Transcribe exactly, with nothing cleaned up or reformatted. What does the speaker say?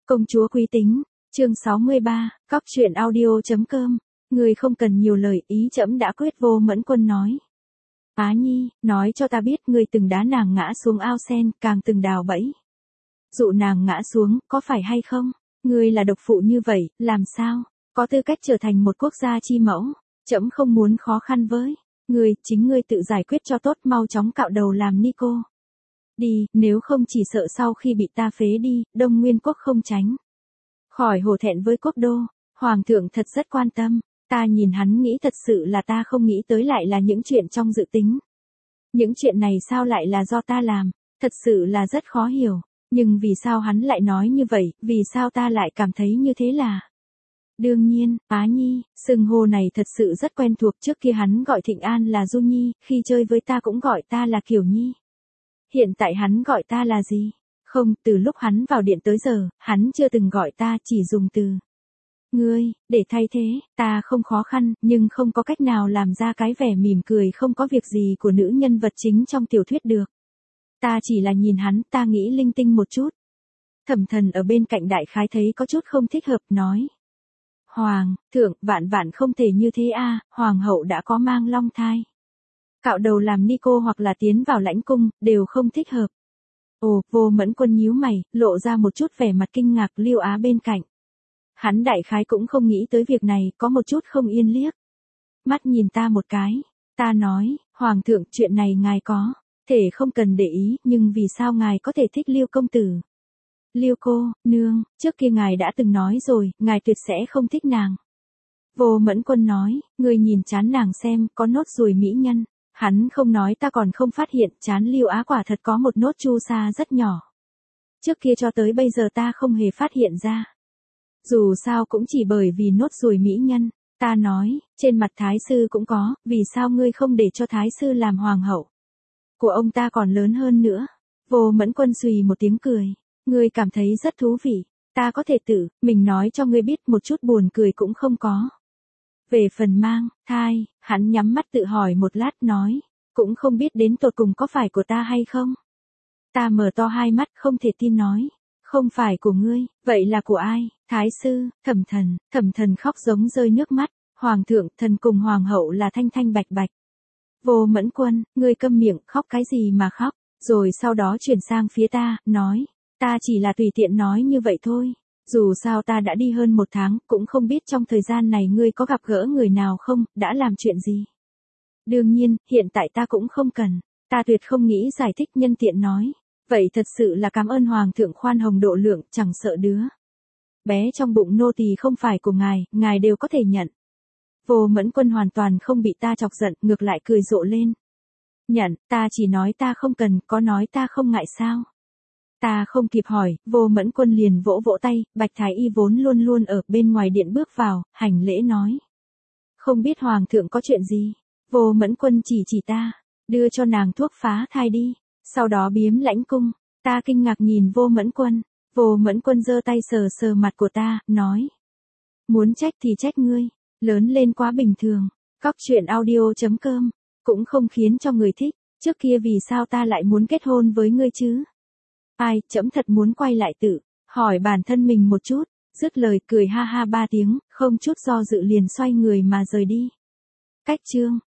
Công chúa quý tính, chương sáu mươi ba, cóc truyện audio.com, người không cần nhiều lời, ý trẫm đã quyết. Vô Mẫn Quân nói. Á Nhi, nói cho ta biết người từng đá nàng ngã xuống ao sen, càng từng đào bẫy dụ nàng ngã xuống, có phải hay không? Ngươi là độc phụ như vậy, làm sao có tư cách trở thành một quốc gia chi mẫu? Trẫm không muốn khó khăn với ngươi, chính ngươi tự giải quyết cho tốt, mau chóng cạo đầu làm ni cô đi, nếu không chỉ sợ sau khi bị ta phế đi, Đông Nguyên quốc không tránh khỏi hổ thẹn với quốc đô. Hoàng thượng thật rất quan tâm. Ta nhìn hắn nghĩ thật sự là ta không nghĩ tới lại là những chuyện trong dự tính. Những chuyện này sao lại là do ta làm, thật sự là rất khó hiểu. Nhưng vì sao hắn lại nói như vậy, vì sao ta lại cảm thấy như thế là... Đương nhiên, Á Nhi, xưng hô này thật sự rất quen thuộc, trước kia hắn gọi Thịnh An là Du Nhi, khi chơi với ta cũng gọi ta là Kiều Nhi. Hiện tại hắn gọi ta là gì? Không, từ lúc hắn vào điện tới giờ, hắn chưa từng gọi ta, chỉ dùng từ ngươi, để thay thế. Ta không khó khăn, nhưng không có cách nào làm ra cái vẻ mỉm cười không có việc gì của nữ nhân vật chính trong tiểu thuyết được. Ta chỉ là nhìn hắn, ta nghĩ linh tinh một chút. Thẩm Thần ở bên cạnh đại khái thấy có chút không thích hợp, nói. Hoàng thượng, vạn vạn không thể như thế a, hoàng hậu đã có mang long thai. Cạo đầu làm ni cô hoặc là tiến vào lãnh cung, đều không thích hợp. Ồ, Vô Mẫn Quân nhíu mày, lộ ra một chút vẻ mặt kinh ngạc. Liêu Á bên cạnh. Hắn đại khái cũng không nghĩ tới việc này, có một chút không yên liếc mắt nhìn ta một cái. Ta nói, Hoàng thượng, chuyện này ngài có thể không cần để ý, nhưng vì sao ngài có thể thích Liêu công tử? Liêu cô, nương, trước kia ngài đã từng nói rồi, ngài tuyệt sẽ không thích nàng. Vô Mẫn Quân nói, người nhìn trán nàng xem, có nốt ruồi mỹ nhân. Hắn không nói ta còn không phát hiện, trán Liêu Á quả thật có một nốt chu sa rất nhỏ. Trước kia cho tới bây giờ ta không hề phát hiện ra. Dù sao cũng chỉ bởi vì nốt ruồi mỹ nhân. Ta nói, trên mặt thái sư cũng có, vì sao ngươi không để cho thái sư làm hoàng hậu? Của ông ta còn lớn hơn nữa. Vô Mẫn Quân xùy một tiếng cười. Ngươi cảm thấy rất thú vị. Ta có thể tự mình nói cho ngươi biết, một chút buồn cười cũng không có. Về phần mang thai, hắn nhắm mắt tự hỏi một lát, nói, cũng không biết đến tột cùng có phải của ta hay không. Ta mở to hai mắt không thể tin, nói, không phải của ngươi, vậy là của ai? Thái sư, Thẩm Thần. Thẩm Thần khóc giống rơi nước mắt. Hoàng thượng, thần cùng hoàng hậu là thanh thanh bạch bạch. Vô Mẫn Quân, ngươi câm miệng, khóc cái gì mà khóc? Rồi sau đó chuyển sang phía ta, nói, ta chỉ là tùy tiện nói như vậy thôi. Dù sao ta đã đi hơn một tháng, cũng không biết trong thời gian này ngươi có gặp gỡ người nào không, đã làm chuyện gì. Đương nhiên, hiện tại ta cũng không cần. Ta tuyệt không nghĩ giải thích, nhân tiện nói. Vậy thật sự là cảm ơn Hoàng thượng khoan hồng độ lượng, chẳng sợ đứa bé trong bụng nô tỳ không phải của ngài, ngài đều có thể nhận. Vô Mẫn Quân hoàn toàn không bị ta chọc giận, ngược lại cười rộ lên. Nhận, ta chỉ nói ta không cần, có nói ta không ngại sao? Ta không kịp hỏi, Vô Mẫn Quân liền vỗ vỗ tay. Bạch Thái Y vốn luôn luôn ở bên ngoài điện bước vào, hành lễ nói. Không biết Hoàng thượng có chuyện gì? Vô Mẫn Quân chỉ chỉ ta, đưa cho nàng thuốc phá thai đi, sau đó biếm lãnh cung. Ta kinh ngạc nhìn Vô Mẫn Quân. Vô Mẫn Quân giơ tay sờ sờ mặt của ta, nói. Muốn trách thì trách ngươi, lớn lên quá bình thường. Cóc truyện audio.com, cũng không khiến cho người thích. Trước kia vì sao ta lại muốn kết hôn với ngươi chứ? Ai, trẫm thật muốn quay lại tự hỏi bản thân mình một chút. Dứt lời cười ha ha ba tiếng, không chút do dự liền xoay người mà rời đi. Cách chương